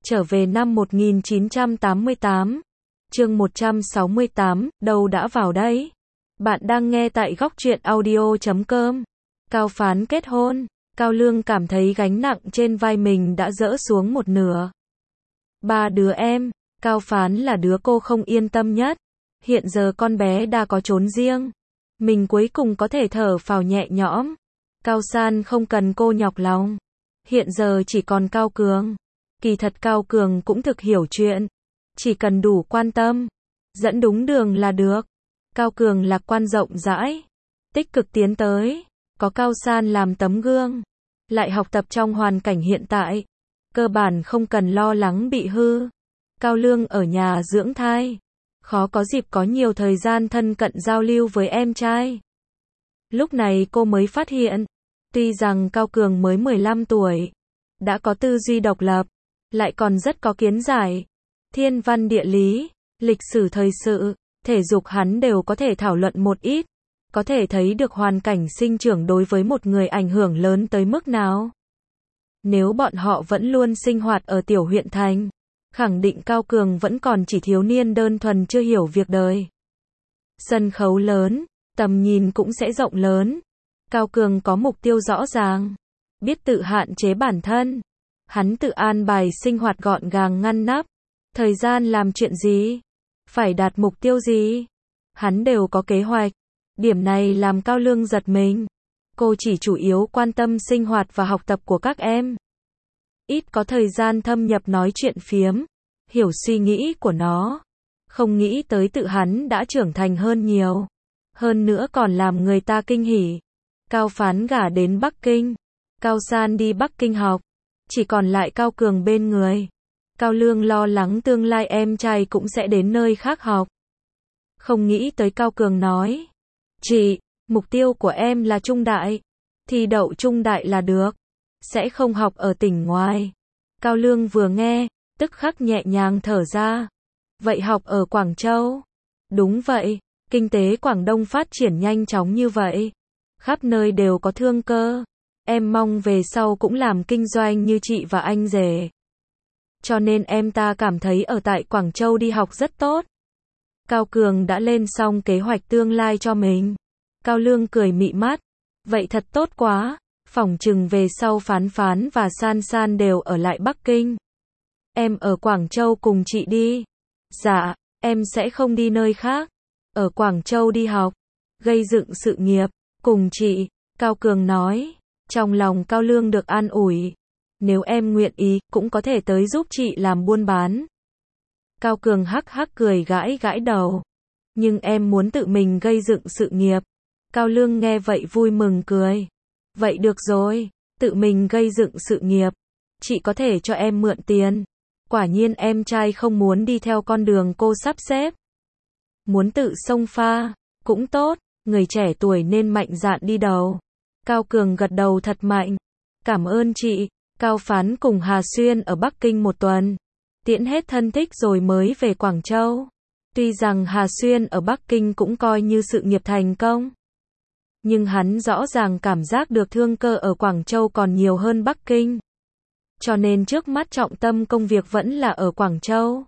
Trở về năm 1988. Chương 168, đâu đã vào đấy? Bạn đang nghe tại góc truyện audio.com. Cao Phán kết hôn. Cao Lương cảm thấy gánh nặng trên vai mình đã dỡ xuống một nửa. 3 đứa em, Cao Phán là đứa cô không yên tâm nhất. Hiện giờ con bé đã có chốn riêng. Mình cuối cùng có thể thở phào nhẹ nhõm. Cao San không cần cô nhọc lòng. Hiện giờ chỉ còn Cao Cường. Kỳ thật Cao Cường cũng thực hiểu chuyện. Chỉ cần đủ quan tâm, dẫn đúng đường là được. Cao Cường lạc quan rộng rãi, tích cực tiến tới. Có Cao San làm tấm gương, lại học tập trong hoàn cảnh hiện tại, cơ bản không cần lo lắng bị hư. Cao Lương ở nhà dưỡng thai, khó có dịp có nhiều thời gian thân cận giao lưu với em trai. Lúc này cô mới phát hiện, tuy rằng Cao Cường mới 15 tuổi, đã có tư duy độc lập, lại còn rất có kiến giải. Thiên văn địa lý, lịch sử thời sự, thể dục hắn đều có thể thảo luận một ít. Có thể thấy được hoàn cảnh sinh trưởng đối với một người ảnh hưởng lớn tới mức nào. Nếu bọn họ vẫn luôn sinh hoạt ở tiểu huyện thành, khẳng định Cao Cường vẫn còn chỉ thiếu niên đơn thuần chưa hiểu việc đời. Sân khấu lớn, tầm nhìn cũng sẽ rộng lớn. Cao Cường có mục tiêu rõ ràng, biết tự hạn chế bản thân. Hắn tự an bài sinh hoạt gọn gàng ngăn nắp. Thời gian làm chuyện gì? Phải đạt mục tiêu gì? Hắn đều có kế hoạch. Điểm này làm Cao Lương giật mình. Cô chỉ chủ yếu quan tâm sinh hoạt và học tập của các em. Ít có thời gian thâm nhập nói chuyện phiếm, hiểu suy nghĩ của nó. Không nghĩ tới tự hắn đã trưởng thành hơn nhiều. Hơn nữa còn làm người ta kinh hỉ. Cao Phán gả đến Bắc Kinh. Cao San đi Bắc Kinh học. Chỉ còn lại Cao Cường bên người. Cao Lương lo lắng tương lai em trai cũng sẽ đến nơi khác học. Không nghĩ tới Cao Cường nói. Chị, mục tiêu của em là Trung Đại. Thi đậu Trung Đại là được. Sẽ không học ở tỉnh ngoài. Cao Lương vừa nghe, tức khắc nhẹ nhàng thở ra. Vậy học ở Quảng Châu? Đúng vậy, kinh tế Quảng Đông phát triển nhanh chóng như vậy. Khắp nơi đều có thương cơ. Em mong về sau cũng làm kinh doanh như chị và anh rể. Cho nên em ta cảm thấy ở tại Quảng Châu đi học rất tốt. Cao Cường đã lên xong kế hoạch tương lai cho mình. Cao Lương cười mị mắt. Vậy thật tốt quá. Phỏng chừng về sau Phán Phán và San San đều ở lại Bắc Kinh. Em ở Quảng Châu cùng chị đi. Dạ, em sẽ không đi nơi khác. Ở Quảng Châu đi học, gây dựng sự nghiệp, cùng chị. Cao Cường nói. Trong lòng Cao Lương được an ủi. Nếu em nguyện ý, cũng có thể tới giúp chị làm buôn bán. Cao Cường hắc hắc cười gãi gãi đầu. Nhưng em muốn tự mình gây dựng sự nghiệp. Cao Lương nghe vậy vui mừng cười. Vậy được rồi, tự mình gây dựng sự nghiệp. Chị có thể cho em mượn tiền. Quả nhiên em trai không muốn đi theo con đường cô sắp xếp. Muốn tự xông pha, cũng tốt, người trẻ tuổi nên mạnh dạn đi đầu. Cao Cường gật đầu thật mạnh. Cảm ơn chị. Cao Phán cùng Hà Xuyên ở Bắc Kinh một tuần. Tiễn hết thân thích rồi mới về Quảng Châu. Tuy rằng Hà Xuyên ở Bắc Kinh cũng coi như sự nghiệp thành công. Nhưng hắn rõ ràng cảm giác được thương cơ ở Quảng Châu còn nhiều hơn Bắc Kinh. Cho nên trước mắt trọng tâm công việc vẫn là ở Quảng Châu.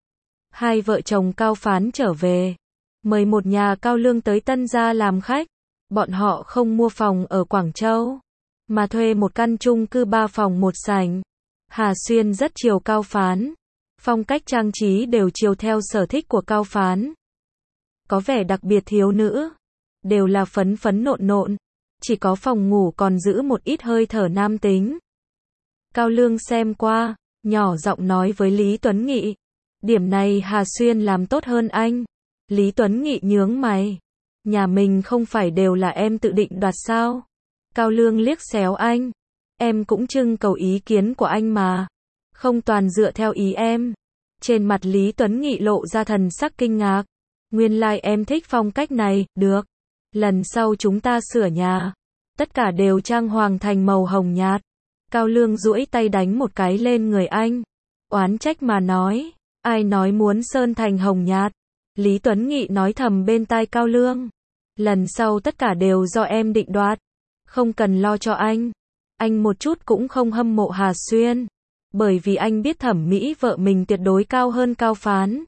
Hai vợ chồng Cao Phán trở về. Mời một nhà Cao Lương tới Tân Gia làm khách. Bọn họ không mua phòng ở Quảng Châu, mà thuê một căn chung cư 3 phòng 1 sảnh. Hà Xuyên rất chiều Cao Phán. Phong cách trang trí đều chiều theo sở thích của Cao Phán. Có vẻ đặc biệt thiếu nữ. Đều là phấn phấn nộn nộn. Chỉ có phòng ngủ còn giữ một ít hơi thở nam tính. Cao Lương xem qua, nhỏ giọng nói với Lý Tuấn Nghị. Điểm này Hà Xuyên làm tốt hơn anh. Lý Tuấn Nghị nhướng mày. Nhà mình không phải đều là em tự định đoạt sao? Cao Lương liếc xéo anh. Em cũng trưng cầu ý kiến của anh mà. Không toàn dựa theo ý em. Trên mặt Lý Tuấn Nghị lộ ra thần sắc kinh ngạc. Nguyên lai em thích phong cách này, được. Lần sau chúng ta sửa nhà. Tất cả đều trang hoàng thành màu hồng nhạt. Cao Lương duỗi tay đánh một cái lên người anh. Oán trách mà nói. Ai nói muốn sơn thành hồng nhạt? Lý Tuấn Nghị nói thầm bên tai Cao Lương. Lần sau tất cả đều do em định đoạt. Không cần lo cho anh. Anh một chút cũng không hâm mộ Hà Xuyên. Bởi vì anh biết thẩm mỹ vợ mình tuyệt đối cao hơn Cao Phán.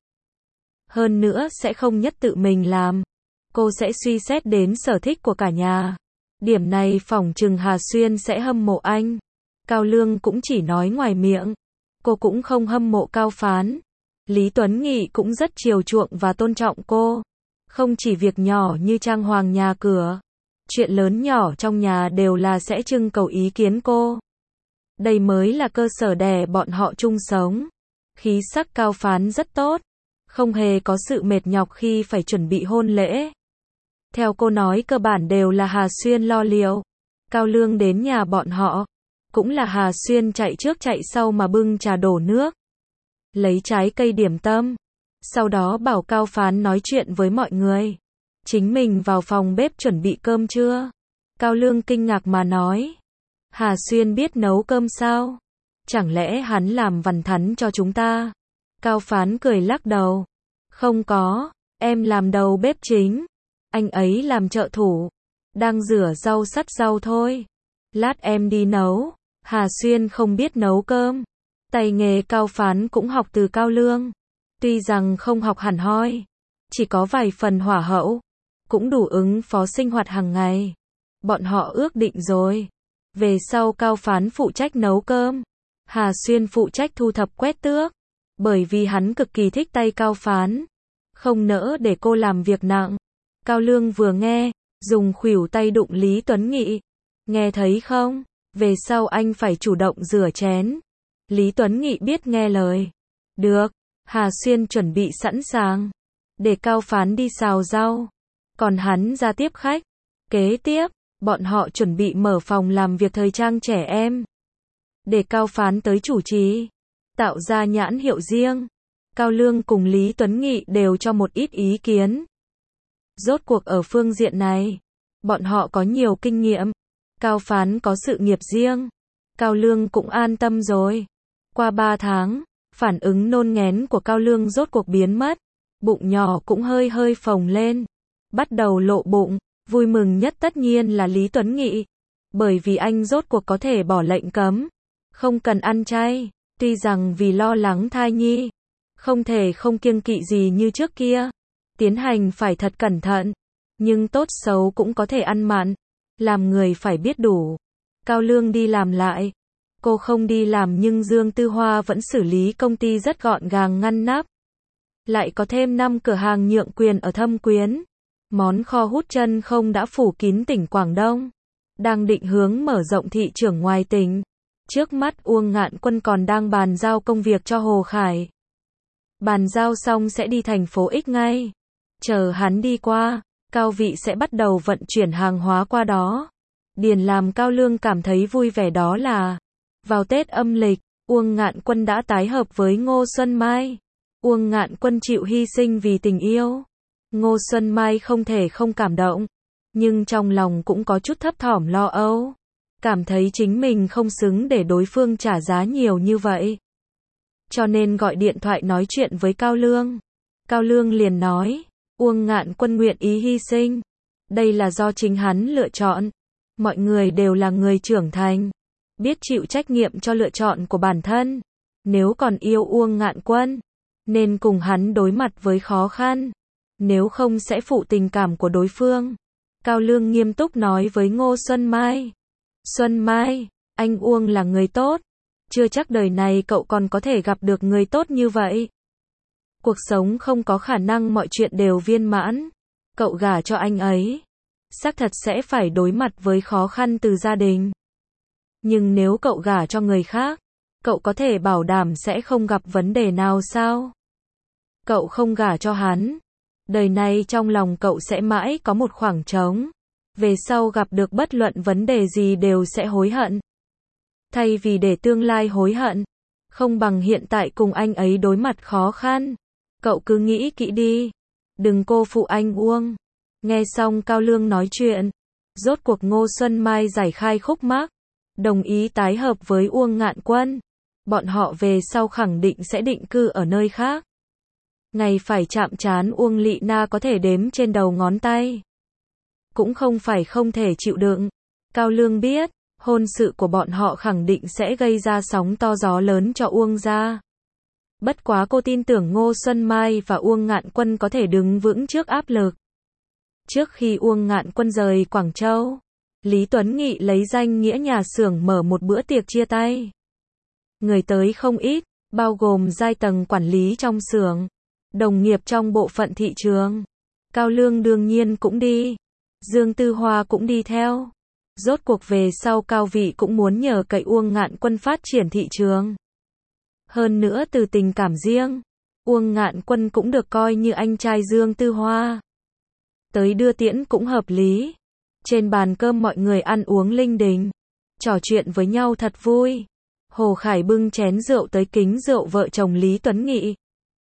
Hơn nữa sẽ không nhất tự mình làm. Cô sẽ suy xét đến sở thích của cả nhà. Điểm này phỏng chừng Hà Xuyên sẽ hâm mộ anh. Cao Lương cũng chỉ nói ngoài miệng. Cô cũng không hâm mộ Cao Phán. Lý Tuấn Nghị cũng rất chiều chuộng và tôn trọng cô. Không chỉ việc nhỏ như trang hoàng nhà cửa. Chuyện lớn nhỏ trong nhà đều là sẽ trưng cầu ý kiến cô. Đây mới là cơ sở để bọn họ chung sống. Khí sắc Cao Phán rất tốt. Không hề có sự mệt nhọc khi phải chuẩn bị hôn lễ. Theo cô nói cơ bản đều là Hà Xuyên lo liệu. Cao Lương đến nhà bọn họ. Cũng là Hà Xuyên chạy trước chạy sau mà bưng trà đổ nước. Lấy trái cây điểm tâm. Sau đó bảo Cao Phán nói chuyện với mọi người. Chính mình vào phòng bếp chuẩn bị cơm trưa. Cao Lương kinh ngạc mà nói. Hà Xuyên biết nấu cơm sao? Chẳng lẽ hắn làm vằn thắn cho chúng ta? Cao Phán cười lắc đầu. Không có, em làm đầu bếp chính. Anh ấy làm trợ thủ. Đang rửa rau sắt rau thôi. Lát em đi nấu. Hà Xuyên không biết nấu cơm. Tay nghề Cao Phán cũng học từ Cao Lương. Tuy rằng không học hẳn hoi. Chỉ có vài phần hỏa hậu. Cũng đủ ứng phó sinh hoạt hàng ngày. Bọn họ ước định rồi. Về sau Cao Phán phụ trách nấu cơm. Hà Xuyên phụ trách thu thập quét tước. Bởi vì hắn cực kỳ thích tay Cao Phán. Không nỡ để cô làm việc nặng. Cao Lương vừa nghe, dùng khuỷu tay đụng Lý Tuấn Nghị. Nghe thấy không? Về sau anh phải chủ động rửa chén. Lý Tuấn Nghị biết nghe lời. Được. Hà Xuyên chuẩn bị sẵn sàng. Để Cao Phán đi xào rau. Còn hắn ra tiếp khách. Kế tiếp, bọn họ chuẩn bị mở phòng làm việc thời trang trẻ em. Để Cao Phán tới chủ trì. Tạo ra nhãn hiệu riêng. Cao Lương cùng Lý Tuấn Nghị đều cho một ít ý kiến. Rốt cuộc ở phương diện này, bọn họ có nhiều kinh nghiệm. Cao Phán có sự nghiệp riêng. Cao Lương cũng an tâm rồi. Qua 3 tháng, phản ứng nôn nghén của Cao Lương rốt cuộc biến mất. Bụng nhỏ cũng hơi hơi phồng lên. Bắt đầu lộ bụng. Vui mừng nhất tất nhiên là Lý Tuấn Nghị. Bởi vì anh rốt cuộc có thể bỏ lệnh cấm. Không cần ăn chay. Tuy rằng vì lo lắng thai nhi. Không thể không kiêng kỵ gì như trước kia. Tiến hành phải thật cẩn thận. Nhưng tốt xấu cũng có thể ăn mặn. Làm người phải biết đủ. Cao Lương đi làm lại. Cô không đi làm nhưng Dương Tư Hoa vẫn xử lý công ty rất gọn gàng ngăn nắp. Lại có thêm 5 cửa hàng nhượng quyền ở Thâm Quyến. Món kho hút chân không đã phủ kín tỉnh Quảng Đông. Đang định hướng mở rộng thị trường ngoài tỉnh. Trước mắt Uông Ngạn Quân còn đang bàn giao công việc cho Hồ Khải. Bàn giao xong sẽ đi thành phố X ngay. Chờ hắn đi qua, Cao Vị sẽ bắt đầu vận chuyển hàng hóa qua đó. Điền làm Cao Lương cảm thấy vui vẻ đó là vào Tết âm lịch, Uông Ngạn Quân đã tái hợp với Ngô Xuân Mai. Uông Ngạn Quân chịu hy sinh vì tình yêu. Ngô Xuân Mai không thể không cảm động. Nhưng trong lòng cũng có chút thấp thỏm lo âu. Cảm thấy chính mình không xứng để đối phương trả giá nhiều như vậy. Cho nên gọi điện thoại nói chuyện với Cao Lương. Cao Lương liền nói, Uông Ngạn Quân nguyện ý hy sinh. Đây là do chính hắn lựa chọn. Mọi người đều là người trưởng thành. Biết chịu trách nhiệm cho lựa chọn của bản thân. Nếu còn yêu Uông Ngạn Quân, nên cùng hắn đối mặt với khó khăn. Nếu không sẽ phụ tình cảm của đối phương. Cao Lương nghiêm túc nói với Ngô Xuân Mai. Xuân Mai, anh Uông là người tốt. Chưa chắc đời này cậu còn có thể gặp được người tốt như vậy. Cuộc sống không có khả năng mọi chuyện đều viên mãn. Cậu gả cho anh ấy. Xác thật sẽ phải đối mặt với khó khăn từ gia đình. Nhưng nếu cậu gả cho người khác, cậu có thể bảo đảm sẽ không gặp vấn đề nào sao? Cậu không gả cho hắn. Đời này trong lòng cậu sẽ mãi có một khoảng trống. Về sau gặp được bất luận vấn đề gì đều sẽ hối hận. Thay vì để tương lai hối hận, không bằng hiện tại cùng anh ấy đối mặt khó khăn. Cậu cứ nghĩ kỹ đi. Đừng cô phụ anh Uông. Nghe xong Cao Lương nói chuyện. Rốt cuộc Ngô Xuân Mai giải khai khúc mắc. Đồng ý tái hợp với Uông Ngạn Quân. Bọn họ về sau khẳng định sẽ định cư ở nơi khác. Ngày phải chạm trán Uông Lị Na có thể đếm trên đầu ngón tay. Cũng không phải không thể chịu đựng. Cao Lương biết, Hôn sự của bọn họ khẳng định sẽ gây ra sóng to gió lớn cho Uông gia. Bất quá cô tin tưởng Ngô Xuân Mai và Uông Ngạn Quân có thể đứng vững trước áp lực. Trước khi Uông Ngạn Quân rời Quảng Châu, Lý Tuấn Nghị lấy danh nghĩa nhà xưởng mở một bữa tiệc chia tay. Người tới không ít, bao gồm giai tầng quản lý trong xưởng, đồng nghiệp trong bộ phận thị trường. Cao Lương đương nhiên cũng đi. Dương Tư Hoa cũng đi theo. Rốt cuộc về sau Cao Vị cũng muốn nhờ cậy Uông Ngạn Quân phát triển thị trường. Hơn nữa từ tình cảm riêng, Uông Ngạn Quân cũng được coi như anh trai Dương Tư Hoa. Tới đưa tiễn cũng hợp lý. Trên bàn cơm mọi người ăn uống linh đình, trò chuyện với nhau thật vui. Hồ Khải bưng chén rượu tới kính rượu vợ chồng Lý Tuấn Nghị.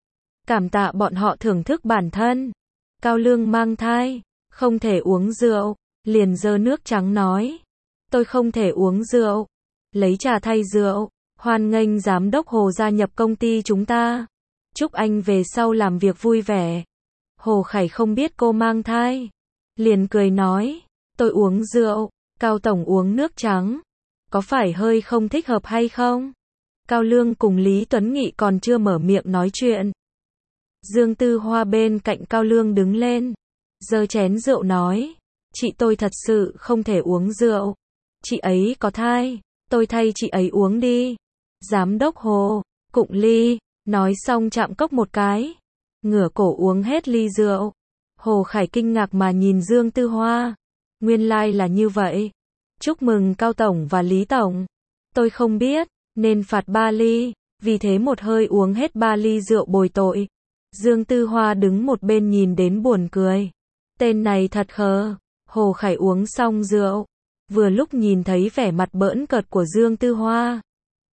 Cảm tạ bọn họ thưởng thức bản thân. Cao Lương mang thai, không thể uống rượu, liền giơ nước trắng nói. Tôi không thể uống rượu. Lấy trà thay rượu, hoan nghênh giám đốc Hồ gia nhập công ty chúng ta. Chúc anh về sau làm việc vui vẻ. Hồ Khải không biết cô mang thai. Liền cười nói, tôi uống rượu, Cao Tổng uống nước trắng. Có phải hơi không thích hợp hay không? Cao Lương cùng Lý Tuấn Nghị còn chưa mở miệng nói chuyện. Dương Tư Hoa bên cạnh Cao Lương đứng lên, giơ chén rượu nói, chị tôi thật sự không thể uống rượu. Chị ấy có thai, tôi thay chị ấy uống đi. Giám đốc Hồ, cụng ly, nói xong chạm cốc một cái, ngửa cổ uống hết ly rượu. Hồ Khải kinh ngạc mà nhìn Dương Tư Hoa. Nguyên lai là như vậy. Chúc mừng Cao Tổng và Lý Tổng. Tôi không biết, nên phạt 3 ly, vì thế một hơi uống hết 3 ly rượu bồi tội. Dương Tư Hoa đứng một bên nhìn đến buồn cười. Tên này thật khờ. Hồ Khải uống xong rượu, vừa lúc nhìn thấy vẻ mặt bỡn cợt của Dương Tư Hoa.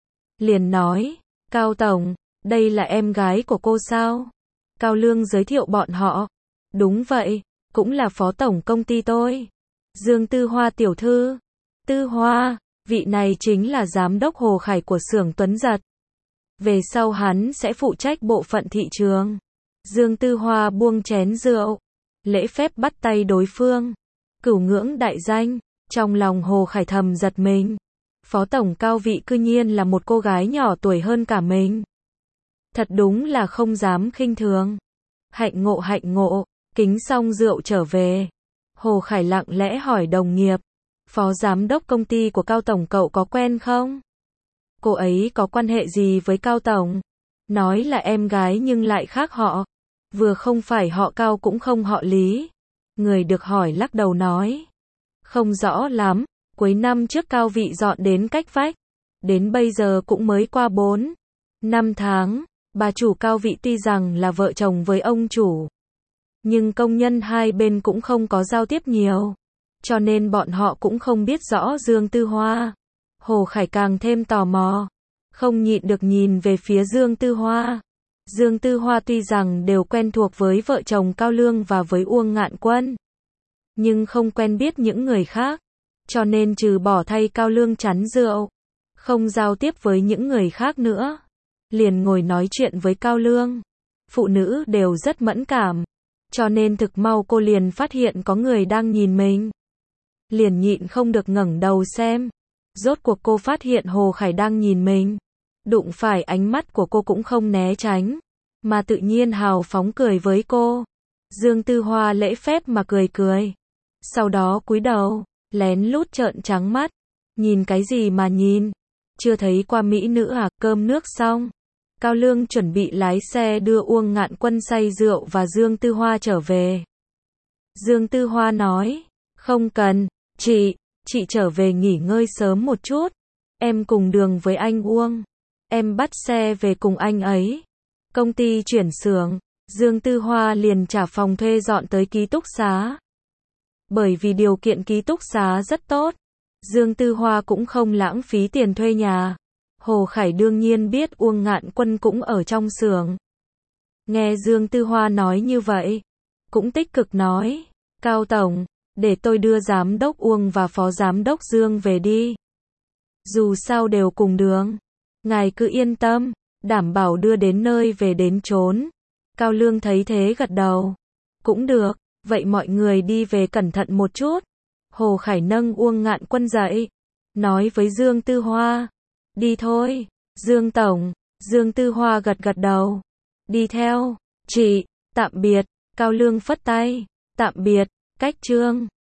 Liền nói, Cao Tổng, đây là em gái của cô sao? Cao Lương giới thiệu bọn họ. Đúng vậy, cũng là phó tổng công ty tôi. Dương Tư Hoa tiểu thư. Tư Hoa, vị này chính là giám đốc Hồ Khải của xưởng Tuấn Giật. Về sau hắn sẽ phụ trách bộ phận thị trường. Dương Tư Hoa buông chén rượu, lễ phép bắt tay đối phương. Cửu ngưỡng đại danh, trong lòng Hồ Khải thầm giật mình. Phó tổng Cao Vị cư nhiên là một cô gái nhỏ tuổi hơn cả mình. Thật đúng là không dám khinh thường. Hạnh ngộ, kính xong rượu trở về. Hồ Khải lặng lẽ hỏi đồng nghiệp, phó giám đốc công ty của Cao Tổng cậu có quen không? Cô ấy có quan hệ gì với Cao Tổng? Nói là em gái nhưng lại khác họ. Vừa không phải họ Cao cũng không họ Lý. Người được hỏi lắc đầu nói, không rõ lắm, cuối năm trước Cao Vị dọn đến cách vách. Đến bây giờ cũng mới qua 4-5 tháng. Bà chủ Cao Vị tuy rằng là vợ chồng với ông chủ, nhưng công nhân hai bên cũng không có giao tiếp nhiều, cho nên bọn họ cũng không biết rõ Dương Tư Hoa. Hồ Khải càng thêm tò mò, không nhịn được nhìn về phía Dương Tư Hoa. Dương Tư Hoa tuy rằng đều quen thuộc với vợ chồng Cao Lương và với Uông Ngạn Quân, nhưng không quen biết những người khác, cho nên trừ bỏ thay Cao Lương chắn rượu, không giao tiếp với những người khác nữa. Liền ngồi nói chuyện với Cao Lương. Phụ nữ đều rất mẫn cảm, cho nên thực mau cô liền phát hiện có người đang nhìn mình. Liền nhịn không được ngẩng đầu xem. Rốt cuộc cô phát hiện Hồ Khải đang nhìn mình. Đụng phải ánh mắt của cô cũng không né tránh, mà tự nhiên hào phóng cười với cô. Dương Tư Hoa lễ phép mà cười. Sau đó cúi đầu, lén lút trợn trắng mắt. Nhìn cái gì mà nhìn? Chưa thấy qua mỹ nữ à? Cơm nước xong, Cao Lương chuẩn bị lái xe đưa Uông Ngạn Quân say rượu và Dương Tư Hoa trở về. Dương Tư Hoa nói, không cần, chị trở về nghỉ ngơi sớm một chút. Em cùng đường với anh Uông. Em bắt xe về cùng anh ấy. Công ty chuyển xưởng, Dương Tư Hoa liền trả phòng thuê dọn tới ký túc xá. Bởi vì điều kiện ký túc xá rất tốt, Dương Tư Hoa cũng không lãng phí tiền thuê nhà. Hồ Khải đương nhiên biết Uông Ngạn Quân cũng ở trong xưởng. Nghe Dương Tư Hoa nói như vậy, cũng tích cực nói, Cao Tổng, để tôi đưa giám đốc Uông và phó giám đốc Dương về đi. Dù sao đều cùng đường, ngài cứ yên tâm, đảm bảo đưa đến nơi về đến chốn. Cao Lương thấy thế gật đầu. Cũng được, vậy mọi người đi về cẩn thận một chút. Hồ Khải nâng Uông Ngạn Quân dậy, nói với Dương Tư Hoa. Đi thôi, Dương Tổng. Dương Tư Hoa gật gật đầu. Đi theo. Chị, tạm biệt. Cao Lương phất tay. Tạm biệt. Cách Trương.